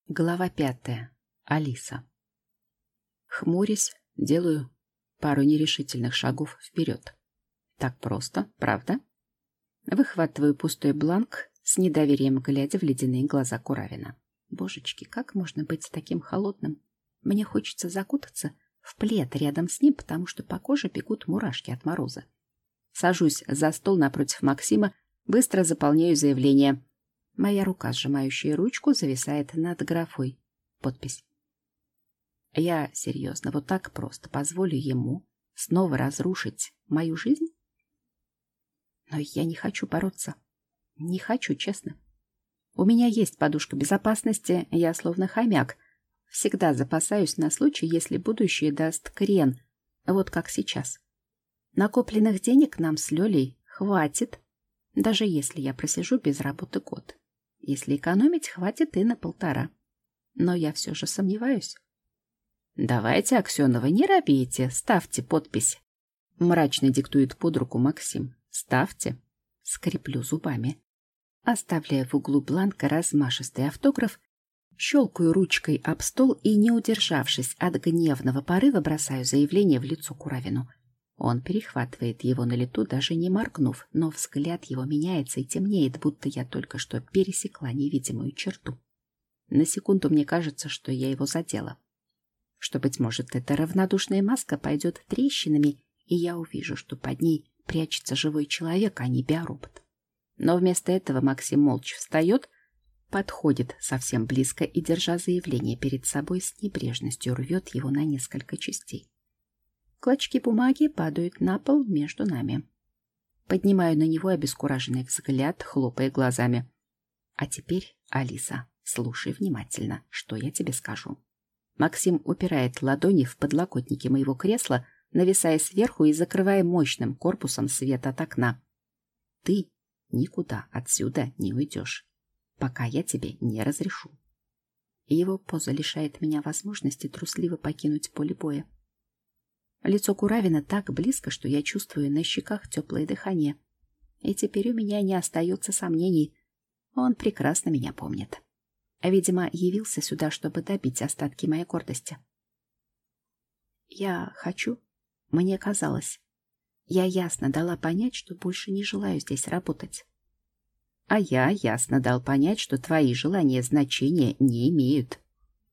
Глава 5. Алиса. Хмурясь, делаю пару нерешительных шагов вперед. Так просто, правда? Выхватываю пустой бланк, с недоверием глядя в ледяные глаза Куравина. Божечки, как можно быть таким холодным? Мне хочется закутаться в плед рядом с ним, потому что по коже бегут мурашки от мороза. Сажусь за стол напротив Максима, быстро заполняю заявление. Моя рука, сжимающая ручку, зависает над графой. Подпись. Я серьезно, вот так просто позволю ему снова разрушить мою жизнь? Но я не хочу бороться. Не хочу, честно. У меня есть подушка безопасности, я словно хомяк. Всегда запасаюсь на случай, если будущее даст крен, вот как сейчас. Накопленных денег нам с Лёлей хватит, даже если я просижу без работы год. Если экономить, хватит и на 1,5. Но я все же сомневаюсь. «Давайте, Аксенова, не робейте, ставьте подпись». Мрачно диктует под руку Максим. «Ставьте». Скреплю зубами. Оставляя в углу бланка размашистый автограф, щелкаю ручкой об стол и, не удержавшись от гневного порыва, бросаю заявление в лицо Куравину. Он перехватывает его на лету, даже не моргнув, но взгляд его меняется и темнеет, будто я только что пересекла невидимую черту. На секунду мне кажется, что я его задела. Что, быть может, эта равнодушная маска пойдет трещинами, и я увижу, что под ней прячется живой человек, а не биоробот. Но вместо этого Максим молча встает, подходит совсем близко и, держа заявление перед собой, с небрежностью рвет его на несколько частей. Клочки бумаги падают на пол между нами. Поднимаю на него обескураженный взгляд, хлопая глазами. А теперь, Алиса, слушай внимательно, что я тебе скажу. Максим упирает ладони в подлокотники моего кресла, нависая сверху и закрывая мощным корпусом свет от окна. Ты никуда отсюда не уйдешь, пока я тебе не разрешу. Его поза лишает меня возможности трусливо покинуть поле боя. Лицо Куравина так близко, что я чувствую на щеках теплое дыхание. И теперь у меня не остается сомнений. Он прекрасно меня помнит. Видимо, явился сюда, чтобы добить остатки моей гордости. Я хочу. Мне казалось. Я ясно дала понять, что больше не желаю здесь работать. А я ясно дал понять, что твои желания значения не имеют.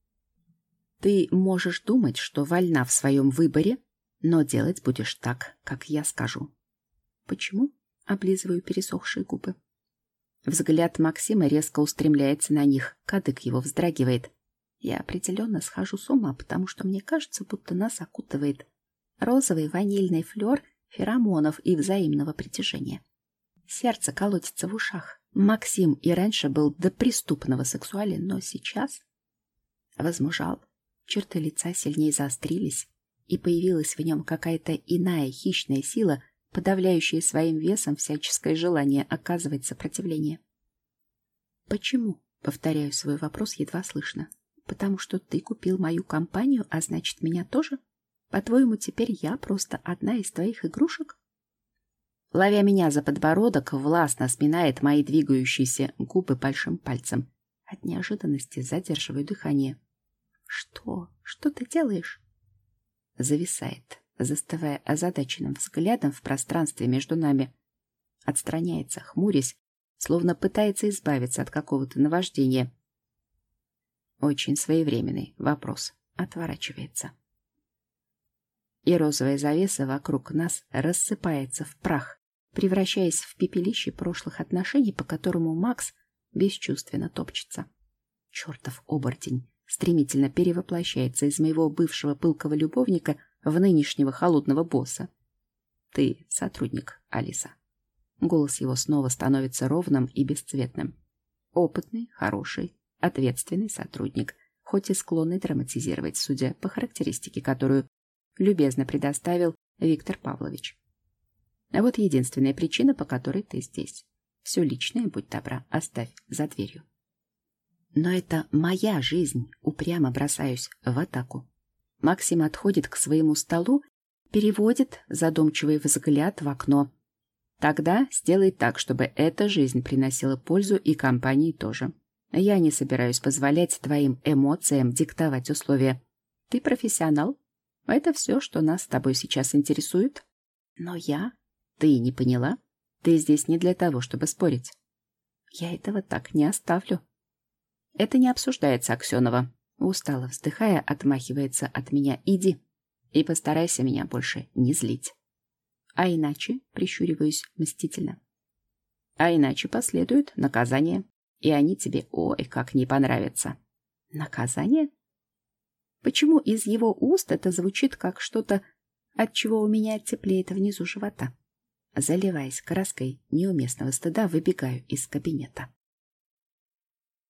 Ты можешь думать, что вольна в своем выборе, но делать будешь так, как я скажу. Почему? Облизываю пересохшие губы. Взгляд Максима резко устремляется на них, кадык его вздрагивает. Я определенно схожу с ума, потому что мне кажется, будто нас окутывает розовый ванильный флер феромонов и взаимного притяжения. Сердце колотится в ушах. Максим и раньше был до преступного сексуален, но сейчас возмужал, черты лица сильнее заострились, и появилась в нем какая-то иная хищная сила, подавляющая своим весом всяческое желание оказывать сопротивление. «Почему?» — повторяю свой вопрос едва слышно. «Потому что ты купил мою компанию, а значит, меня тоже? По-твоему, теперь я просто одна из твоих игрушек?» Ловя меня за подбородок, властно сминает мои двигающиеся губы большим пальцем. От неожиданности задерживаю дыхание. «Что? Что ты делаешь?» Зависает, застывая озадаченным взглядом в пространстве между нами. Отстраняется, хмурясь, словно пытается избавиться от какого-то наваждения. Очень своевременный вопрос. Отворачивается. И розовая завеса вокруг нас рассыпается в прах, превращаясь в пепелище прошлых отношений, по которому Макс бесчувственно топчется. Чертов оборотень стремительно перевоплощается из моего бывшего пылкого любовника в нынешнего холодного босса. Ты сотрудник, Алиса. Голос его снова становится ровным и бесцветным. Опытный, хороший, ответственный сотрудник, хоть и склонный драматизировать, судя по характеристике, которую любезно предоставил Виктор Павлович. А вот единственная причина, по которой ты здесь. Все личное, будь добра, оставь за дверью. Но это моя жизнь, упрямо бросаюсь в атаку. Максим отходит к своему столу, переводит задумчивый взгляд в окно. Тогда сделай так, чтобы эта жизнь приносила пользу и компании тоже. Я не собираюсь позволять твоим эмоциям диктовать условия. Ты профессионал. Это все, что нас с тобой сейчас интересует. Но я... Ты не поняла? Ты здесь не для того, чтобы спорить. Я этого так не оставлю. Это не обсуждается, Аксенова. Устало вздыхая, отмахивается от меня. Иди и постарайся меня больше не злить. А иначе, прищуриваюсь мстительно, а иначе последует наказание, и они тебе ой как не понравятся. Наказание? Почему из его уст это звучит как что-то, от чего у меня теплеет внизу живота? Заливаясь краской неуместного стыда, выбегаю из кабинета.